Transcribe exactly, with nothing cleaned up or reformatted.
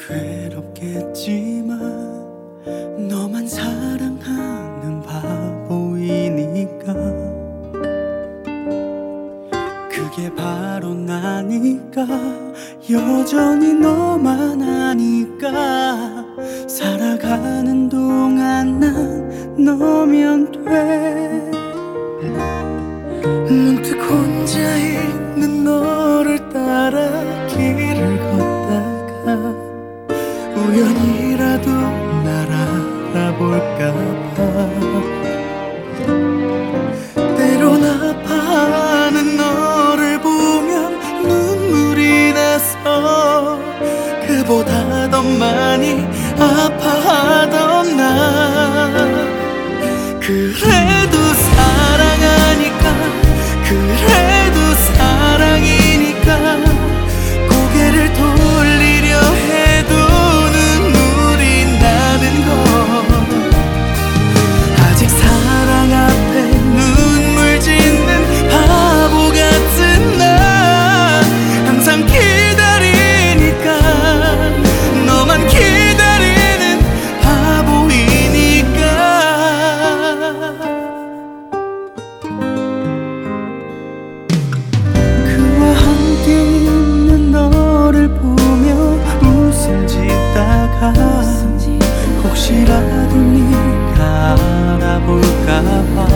괴롭겠지만 너만 사랑하는 바보이니까. 그게 바로 나니까. 여전히 너만 아니까. 살아가는 동안 난 너면 돼. 문득 혼자 있는 너를 따라 길을 걷다가 우연이라도 날 알아볼까봐. 때론 아파하는 너를 보면 눈물이 나서 그보다 더 많이 아파하던 나. 그래도 사랑하니까, 그래도 사랑이니까 고개를 돌리려 해도 눈물이 나는 걸. 아직 사랑 앞에 눈물 짓는 바보 같은 나. 항상 기다리니까, 너만 기다리는 바보이니까. 그와 함께 있는 너를 보며 웃음 짓다가 혹시라도 네가 알아볼까봐